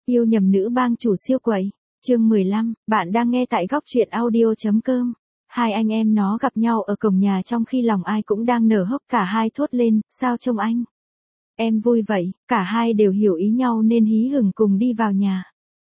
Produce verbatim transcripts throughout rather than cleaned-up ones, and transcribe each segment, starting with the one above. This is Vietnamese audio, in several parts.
Yêu nhầm nữ bang chủ siêu quậy. Chương mười lăm, bạn đang nghe tại góc truyện audio.com. Hai anh em nó gặp nhau ở cổng nhà trong khi lòng ai cũng đang nở hốc, cả hai thốt lên, sao trông anh? Em vui vậy, cả hai đều hiểu ý nhau nên hí hửng cùng đi vào nhà.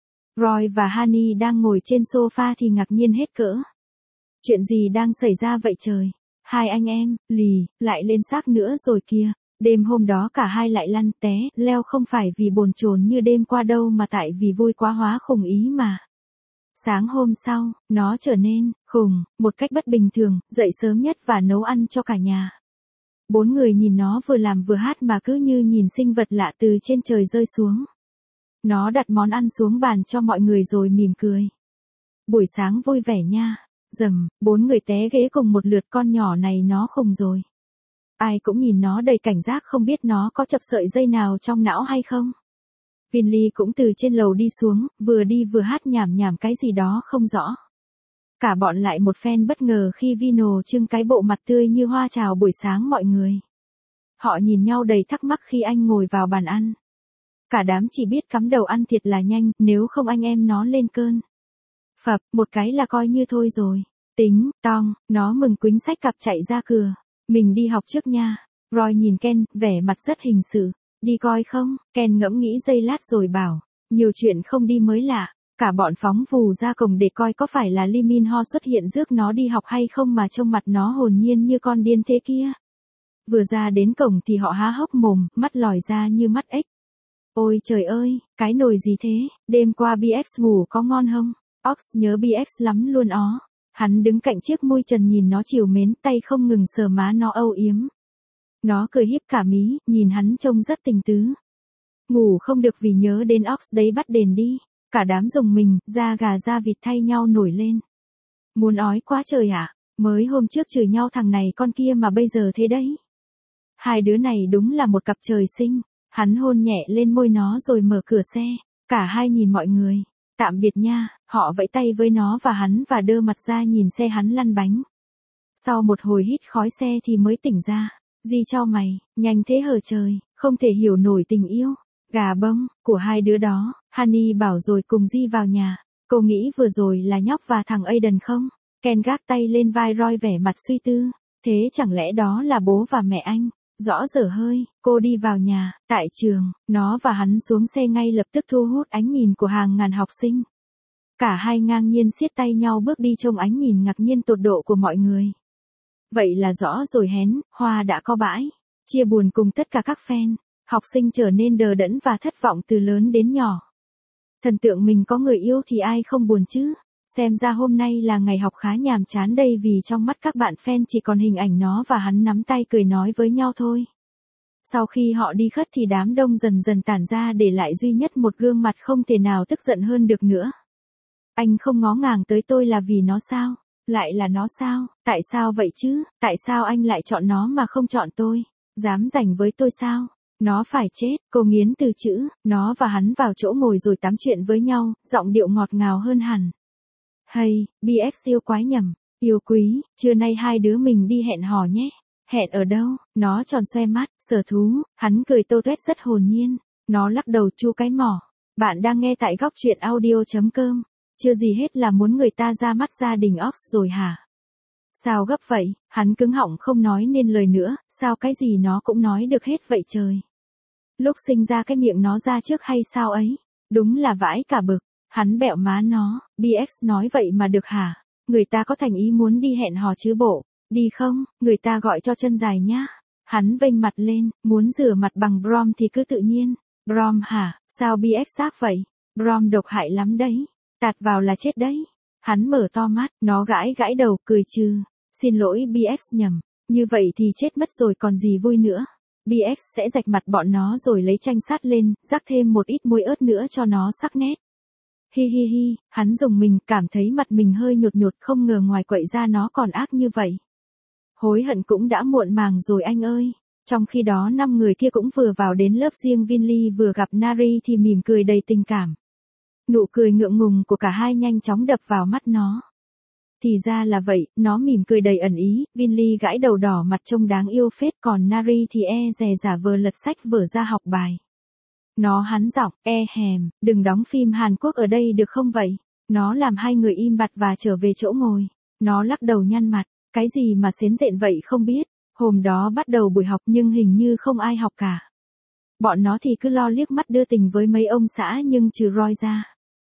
Roy và Honey đang ngồi trên sofa thì ngạc nhiên hết cỡ. Chuyện gì đang xảy ra vậy trời? Hai anh em, lì, lại lên xác nữa rồi kìa. Đêm hôm đó cả hai lại lăn té, leo không phải vì bồn chồn như đêm qua đâu mà tại vì vui quá hóa khùng ý mà. Sáng hôm sau, nó trở nên khùng, một cách bất bình thường, dậy sớm nhất và nấu ăn cho cả nhà. Bốn người nhìn nó vừa làm vừa hát mà cứ như nhìn sinh vật lạ từ trên trời rơi xuống. Nó đặt món ăn xuống bàn cho mọi người rồi mỉm cười. Buổi sáng vui vẻ nha. Dầm, bốn người té ghế cùng một lượt, con nhỏ này nó khùng rồi. Ai cũng nhìn nó đầy cảnh giác không biết nó có chập sợi dây nào trong não hay không. Finley cũng từ trên lầu đi xuống, vừa đi vừa hát nhảm nhảm cái gì đó không rõ. Cả bọn lại một phen bất ngờ khi Vino trưng cái bộ mặt tươi như hoa chào buổi sáng mọi người. Họ nhìn nhau đầy thắc mắc khi anh ngồi vào bàn ăn. Cả đám chỉ biết cắm đầu ăn thiệt là nhanh, nếu không anh em nó lên cơn. Phập, một cái là coi như thôi rồi. Tính, tong, nó mừng quính xách cặp chạy ra cửa. Mình đi học trước nha. Roy nhìn Ken, vẻ mặt rất hình sự. Đi coi không? Ken ngẫm nghĩ giây lát rồi bảo. Nhiều chuyện không đi mới lạ. Cả bọn phóng vù ra cổng để coi có phải là Lee Min Ho xuất hiện rước nó đi học hay không mà trông mặt nó hồn nhiên như con điên thế kia. Vừa ra đến cổng thì họ há hốc mồm, mắt lòi ra như mắt ếch. Ôi trời ơi, cái nồi gì thế? Đêm qua bê ếch ngủ có ngon không? Ox nhớ bê ếch lắm luôn ó. Hắn đứng cạnh chiếc môi trần nhìn nó trìu mến, tay không ngừng sờ má nó âu yếm. Nó cười híp cả mí, nhìn hắn trông rất tình tứ. Ngủ không được vì nhớ đến Ox đấy, bắt đền đi. Cả đám rùng mình, da gà da vịt thay nhau nổi lên. Muốn ói quá trời ạ, à? Mới hôm trước chửi nhau thằng này con kia mà bây giờ thế đấy. Hai đứa này đúng là một cặp trời sinh. Hắn hôn nhẹ lên môi nó rồi mở cửa xe. Cả hai nhìn mọi người. Tạm biệt nha, họ vẫy tay với nó và hắn và đơ mặt ra nhìn xe hắn lăn bánh. Sau một hồi hít khói xe thì mới tỉnh ra. Di cho mày, nhanh thế hở trời, không thể hiểu nổi tình yêu. Gà bông, của hai đứa đó. Honey bảo rồi cùng Di vào nhà. Cô nghĩ vừa rồi là nhóc và thằng Aiden không? Ken gác tay lên vai Roy vẻ mặt suy tư. Thế chẳng lẽ đó là bố và mẹ anh? Rõ dở hơi, cô đi vào nhà, tại trường, nó và hắn xuống xe ngay lập tức thu hút ánh nhìn của hàng ngàn học sinh. Cả hai ngang nhiên siết tay nhau bước đi trong ánh nhìn ngạc nhiên tột độ của mọi người. Vậy là rõ rồi hén, Hoa đã có bãi, chia buồn cùng tất cả các fan. Học sinh trở nên đờ đẫn và thất vọng từ lớn đến nhỏ. Thần tượng mình có người yêu thì ai không buồn chứ? Xem ra hôm nay là ngày học khá nhàm chán đây vì trong mắt các bạn fan chỉ còn hình ảnh nó và hắn nắm tay cười nói với nhau thôi. Sau khi họ đi khất thì đám đông dần dần tản ra để lại duy nhất một gương mặt không thể nào tức giận hơn được nữa. Anh không ngó ngàng tới tôi là vì nó sao? Lại là nó sao? Tại sao vậy chứ? Tại sao anh lại chọn nó mà không chọn tôi? Dám giành với tôi sao? Nó phải chết, cô nghiến từ chữ, nó và hắn vào chỗ ngồi rồi tám chuyện với nhau, giọng điệu ngọt ngào hơn hẳn. Hay, bê ếch yêu quái nhầm, yêu quý, trưa nay hai đứa mình đi hẹn hò nhé. Hẹn ở đâu? Nó tròn xoe mắt, sở thú, hắn cười tô tuét rất hồn nhiên. Nó lắc đầu chu cái mỏ. Bạn đang nghe tại góc truyện audio.com. Chưa gì hết là muốn người ta ra mắt gia đình Ox rồi hả? Sao gấp vậy? Hắn cứng họng không nói nên lời nữa, sao cái gì nó cũng nói được hết vậy trời? Lúc sinh ra cái miệng nó ra trước hay sao ấy? Đúng là vãi cả bực. Hắn bẹo má nó, bê ếch nói vậy mà được hả? Người ta có thành ý muốn đi hẹn hò chứ bộ. Đi không, người ta gọi cho chân dài nhá. Hắn vênh mặt lên, muốn rửa mặt bằng Brom thì cứ tự nhiên. Brom hả, sao bê ếch xác vậy? Brom độc hại lắm đấy. Tạt vào là chết đấy. Hắn mở to mắt, nó gãi gãi đầu, cười trừ. Xin lỗi bê ếch nhầm. Như vậy thì chết mất rồi còn gì vui nữa. bê ếch sẽ rạch mặt bọn nó rồi lấy chanh sát lên, rắc thêm một ít muối ớt nữa cho nó sắc nét. Hi hi hi, hắn dùng mình cảm thấy mặt mình hơi nhột nhột, không ngờ ngoài quậy ra nó còn ác như vậy. Hối hận cũng đã muộn màng rồi anh ơi. Trong khi đó năm người kia cũng vừa vào đến lớp, riêng Vinly vừa gặp Nari thì mỉm cười đầy tình cảm. Nụ cười ngượng ngùng của cả hai nhanh chóng đập vào mắt nó. Thì ra là vậy, nó mỉm cười đầy ẩn ý, Vinly gãi đầu đỏ mặt trông đáng yêu phết, còn Nari thì e dè giả vờ lật sách vở ra học bài. Nó hắn giọng, e hèm, đừng đóng phim Hàn Quốc ở đây được không vậy? Nó làm hai người im bặt và trở về chỗ ngồi. Nó lắc đầu nhăn mặt, cái gì mà xến rện vậy không biết. Hôm đó bắt đầu buổi học nhưng hình như không ai học cả. Bọn nó thì cứ lo liếc mắt đưa tình với mấy ông xã nhưng trừ Roy ra.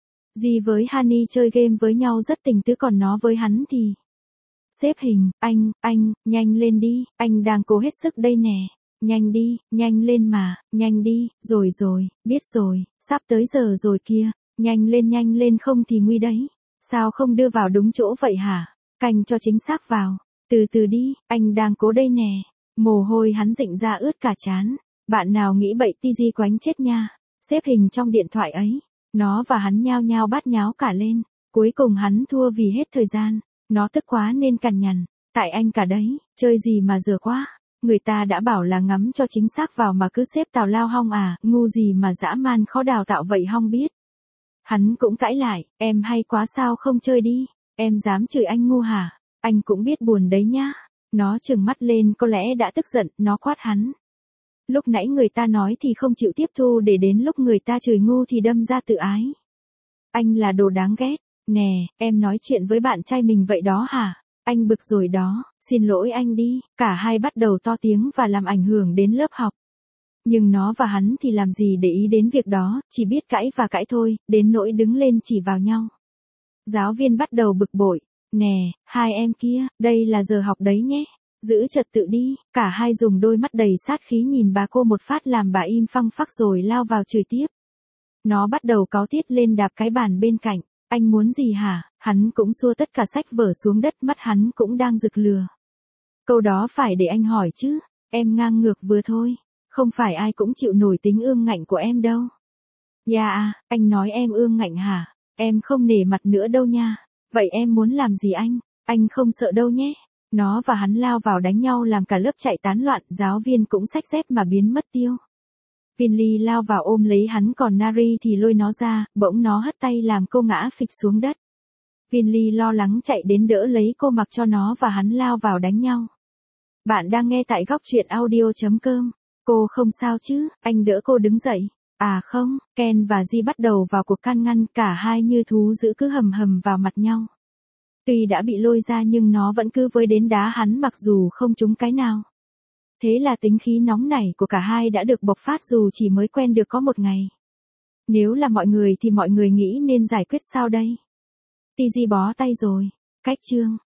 Dì với Honey chơi game với nhau rất tình tứ còn nó với hắn thì... Xếp hình, anh, anh, nhanh lên đi, anh đang cố hết sức đây nè. Nhanh đi, nhanh lên mà, nhanh đi, rồi rồi, biết rồi, sắp tới giờ rồi kia. Nhanh lên nhanh lên không thì nguy đấy. Sao không đưa vào đúng chỗ vậy hả? Canh cho chính xác vào. Từ từ đi, anh đang cố đây nè. Mồ hôi hắn rịn ra ướt cả trán. Bạn nào nghĩ bậy ti di quánh chết nha. Xếp hình trong điện thoại ấy. Nó và hắn nhao nhao bát nháo cả lên. Cuối cùng hắn thua vì hết thời gian. Nó tức quá nên cằn nhằn. Tại anh cả đấy, chơi gì mà dừa quá. Người ta đã bảo là ngắm cho chính xác vào mà cứ xếp tào lao hong à. Ngu gì mà dã man khó đào tạo vậy hong biết. Hắn cũng cãi lại, em hay quá sao không chơi đi. Em dám chửi anh ngu hả? Anh cũng biết buồn đấy nhá. Nó trừng mắt lên có lẽ đã tức giận, nó quát hắn. Lúc nãy người ta nói thì không chịu tiếp thu để đến lúc người ta chửi ngu thì đâm ra tự ái. Anh là đồ đáng ghét. Nè, em nói chuyện với bạn trai mình vậy đó hả? Anh bực rồi đó, xin lỗi anh đi. Cả hai bắt đầu to tiếng và làm ảnh hưởng đến lớp học. Nhưng nó và hắn thì làm gì để ý đến việc đó, chỉ biết cãi và cãi thôi, đến nỗi đứng lên chỉ vào nhau. Giáo viên bắt đầu bực bội. Nè, hai em kia, đây là giờ học đấy nhé. Giữ trật tự đi. Cả hai dùng đôi mắt đầy sát khí nhìn bà cô một phát làm bà im phăng phắc rồi lao vào chửi tiếp. Nó bắt đầu cáu tiết lên đạp cái bàn bên cạnh. Anh muốn gì hả? Hắn cũng xua tất cả sách vở xuống đất, mắt hắn cũng đang rực lừa. Câu đó phải để anh hỏi chứ. Em ngang ngược vừa thôi. Không phải ai cũng chịu nổi tính ương ngạnh của em đâu. Dạ à, anh nói em ương ngạnh hả? Em không nể mặt nữa đâu nha. Vậy em muốn làm gì anh? Anh không sợ đâu nhé. Nó và hắn lao vào đánh nhau làm cả lớp chạy tán loạn, giáo viên cũng xách dép mà biến mất tiêu. Finley lao vào ôm lấy hắn còn Nari thì lôi nó ra, bỗng nó hất tay làm cô ngã phịch xuống đất. Finley lo lắng chạy đến đỡ lấy cô mặc cho nó và hắn lao vào đánh nhau. Bạn đang nghe tại góc truyện audio chấm com. Cô không sao chứ, anh đỡ cô đứng dậy. À không, Ken và Ji bắt đầu vào cuộc can ngăn, cả hai như thú dữ cứ hầm hầm vào mặt nhau. Tuy đã bị lôi ra nhưng nó vẫn cứ với đến đá hắn mặc dù không trúng cái nào. Thế là tính khí nóng nảy của cả hai đã được bộc phát dù chỉ mới quen được có một ngày. Nếu là mọi người thì mọi người nghĩ nên giải quyết sao đây? Tz bó tay rồi. Cách chương